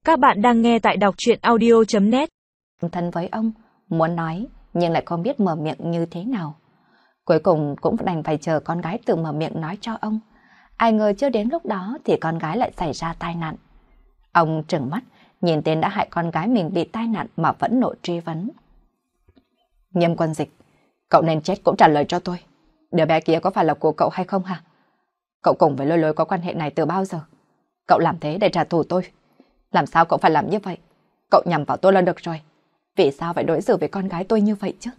Các bạn đang nghe tại đọc truyện audio.net. Thân với ông, muốn nói nhưng lại không biết mở miệng như thế nào. Cuối cùng cũng đành phải chờ con gái tự mở miệng nói cho ông. Ai ngờ chưa đến lúc đó thì con gái lại xảy ra tai nạn. Ông trừng mắt, nhìn tên đã hại con gái mình bị tai nạn mà vẫn nộ truy vấn. Nghiêm Quân Dịch, cậu nên chết cũng trả lời cho tôi. Đứa bé kia có phải là của cậu hay không hả? Cậu cùng với Lôi Lôi có quan hệ này từ bao giờ? Cậu làm thế để trả thù tôi. Làm sao cậu phải làm như vậy? Cậu nhằm vào tôi là được rồi. Vì sao phải đối xử với con gái tôi như vậy chứ?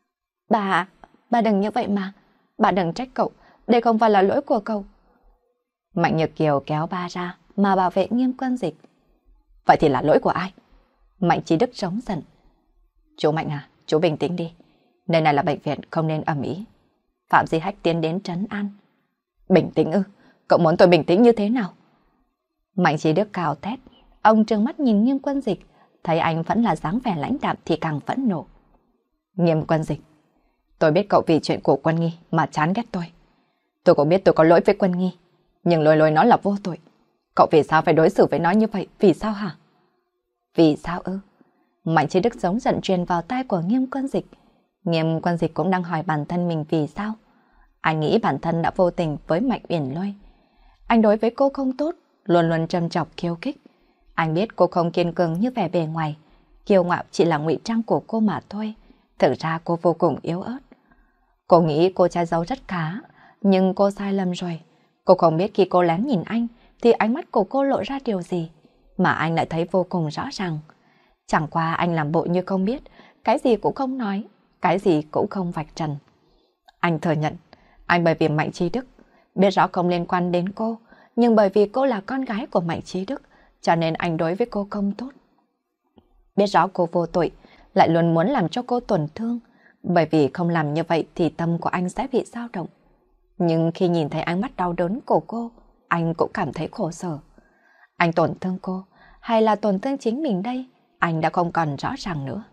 Bà đừng như vậy mà. Bà đừng trách cậu. Đây không phải là lỗi của cậu. Mạnh Nhược Kiều kéo ba ra mà bảo vệ Nghiêm Quân Dịch. Vậy thì là lỗi của ai? Mạnh Chí Đức trống giận. Chú Mạnh à, chú bình tĩnh đi. Nơi này là bệnh viện, không nên ầm ĩ. Phạm Di Hách tiến đến trấn an. Bình tĩnh ư? Cậu muốn tôi bình tĩnh như thế nào? Mạnh Chí Đức cào thét. Ông trừng mắt nhìn Nghiêm Quân Dịch, thấy anh vẫn là dáng vẻ lãnh đạm thì càng phẫn nộ. Nghiêm Quân Dịch, tôi biết cậu vì chuyện của Quân Nghi mà chán ghét tôi. Tôi cũng biết tôi có lỗi với Quân Nghi, nhưng Lôi Lôi nó là vô tội. Cậu vì sao phải đối xử với nó như vậy? Vì sao hả? Vì sao ư? Mạnh Chí Đức giống giận truyền vào tai của Nghiêm Quân Dịch. Nghiêm Quân Dịch cũng đang hỏi bản thân mình vì sao. Anh nghĩ bản thân đã vô tình với Mạnh Uyển Lôi. Anh đối với cô không tốt, luôn luôn trầm chọc khiêu khích. Anh biết cô không kiên cường như vẻ bề ngoài, kiêu ngạo chỉ là ngụy trang của cô mà thôi. Thực ra cô vô cùng yếu ớt. Cô nghĩ cô che giấu rất khá, nhưng cô sai lầm rồi. Cô không biết khi cô lén nhìn anh thì ánh mắt của cô lộ ra điều gì, mà anh lại thấy vô cùng rõ ràng. Chẳng qua anh làm bộ như không biết, cái gì cũng không nói, cái gì cũng không vạch trần. Anh thừa nhận, anh bởi vì Mạnh Chí Đức, biết rõ không liên quan đến cô, nhưng bởi vì cô là con gái của Mạnh Chí Đức, cho nên anh đối với cô không tốt. Biết rõ cô vô tội, lại luôn muốn làm cho cô tổn thương, bởi vì không làm như vậy thì tâm của anh sẽ bị dao động. Nhưng khi nhìn thấy ánh mắt đau đớn của cô, anh cũng cảm thấy khổ sở. Anh tổn thương cô, hay là tổn thương chính mình đây, anh đã không còn rõ ràng nữa.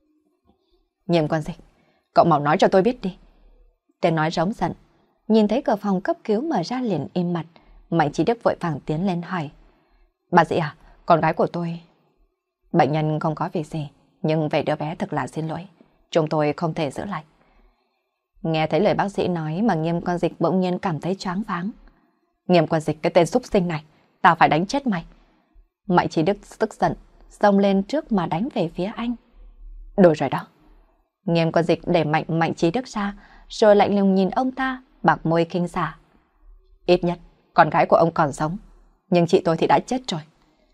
Nghiêm Quân Dịch, cậu mau nói cho tôi biết đi. Tên nói rống giận, nhìn thấy cửa phòng cấp cứu mở ra liền im mặt. Mạnh Chí Đức vội vàng tiến lên hỏi. Bác sĩ à, con gái của tôi... Bệnh nhân không có việc gì, nhưng về đứa bé thật là xin lỗi. Chúng tôi không thể giữ lại. Nghe thấy lời bác sĩ nói mà Nghiêm Quân Dịch bỗng nhiên cảm thấy choáng váng. Nghiêm Quân Dịch, cái tên xúc sinh này, tao phải đánh chết mày. Mạnh Chí Đức tức giận, xông lên trước mà đánh về phía anh. Đủ rồi đó. Nghiêm Quân Dịch đẩy Mạnh Chí Đức ra, rồi lạnh lùng nhìn ông ta, bạc môi khinh xả. Ít nhất, con gái của ông còn sống, nhưng chị tôi thì đã chết rồi.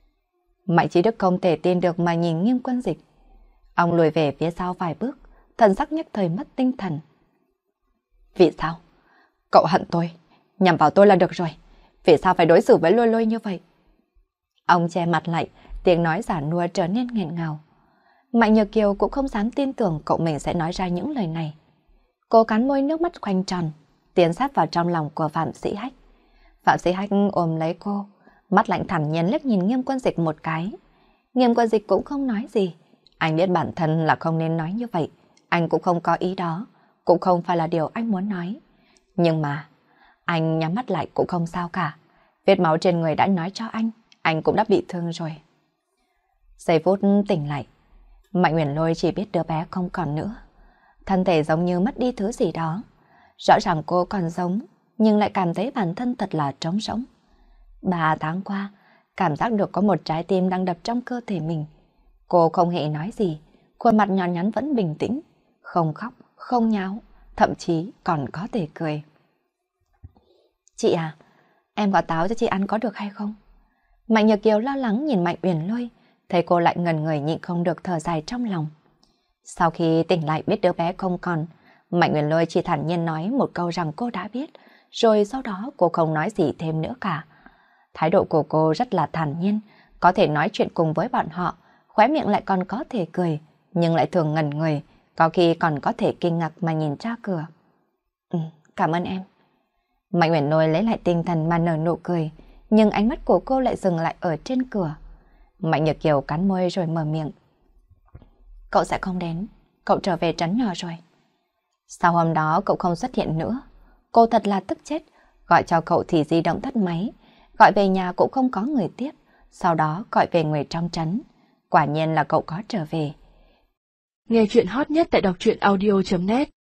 Mạnh Chí Đức không thể tin được mà nhìn Nghiêm Quân Dịch. Ông lùi về phía sau vài bước, thần sắc nhất thời mất tinh thần. Vì sao? Cậu hận tôi, nhằm vào tôi là được rồi. Vì sao phải đối xử với Lôi Lôi như vậy? Ông che mặt lại, tiếng nói giả nua trở nên nghẹn ngào. Mạnh Nhược Kiều cũng không dám tin tưởng cậu mình sẽ nói ra những lời này. Cô cắn môi, nước mắt khoanh tròn, tiến sát vào trong lòng của Phạm Sĩ Hách. Phạm Sĩ Hách ôm lấy cô, mắt lạnh thản nhiên liếc nhìn Nghiêm Quân Dịch một cái. Nghiêm Quân Dịch cũng không nói gì. Anh biết bản thân là không nên nói như vậy. Anh cũng không có ý đó, cũng không phải là điều anh muốn nói. Nhưng mà, anh nhắm mắt lại cũng không sao cả. Vết máu trên người đã nói cho anh cũng đã bị thương rồi. Giây phút tỉnh lại, Mạnh Uyển Lôi chỉ biết đứa bé không còn nữa. Thân thể giống như mất đi thứ gì đó. Rõ ràng cô còn sống, nhưng lại cảm thấy bản thân thật là trống rỗng. 3 tháng qua, cảm giác được có một trái tim đang đập trong cơ thể mình. Cô không hề nói gì, khuôn mặt nhỏ nhắn vẫn bình tĩnh, không khóc, không nháo, thậm chí còn có thể cười. Chị à, em có táo cho chị ăn có được hay không? Mạnh Nhược Kiều lo lắng nhìn Mạnh Uyển Lôi, thấy cô lại ngần người nhịn không được thở dài trong lòng. Sau khi tỉnh lại biết đứa bé không còn, Mạnh Uyển Lôi chỉ thản nhiên nói một câu rằng cô đã biết, rồi sau đó cô không nói gì thêm nữa cả. Thái độ của cô rất là thản nhiên, có thể nói chuyện cùng với bọn họ, khóe miệng lại còn có thể cười, nhưng lại thường ngẩn người, có khi còn có thể kinh ngạc mà nhìn ra cửa. Cảm ơn em. Mạnh Uyển Lôi lấy lại tinh thần mà nở nụ cười, nhưng ánh mắt của cô lại dừng lại ở trên cửa. Mạnh Nhược Kiều cắn môi rồi mở miệng. Cậu sẽ không đến, cậu trở về trấn nhỏ rồi. Sau hôm đó cậu không xuất hiện nữa. Cô thật là tức chết, gọi cho cậu thì di động tắt máy, gọi về nhà cũng không có người tiếp, sau đó gọi về người trong trấn. Quả nhiên là cậu có trở về. Nghe chuyện hot nhất tại đọc truyện audio.net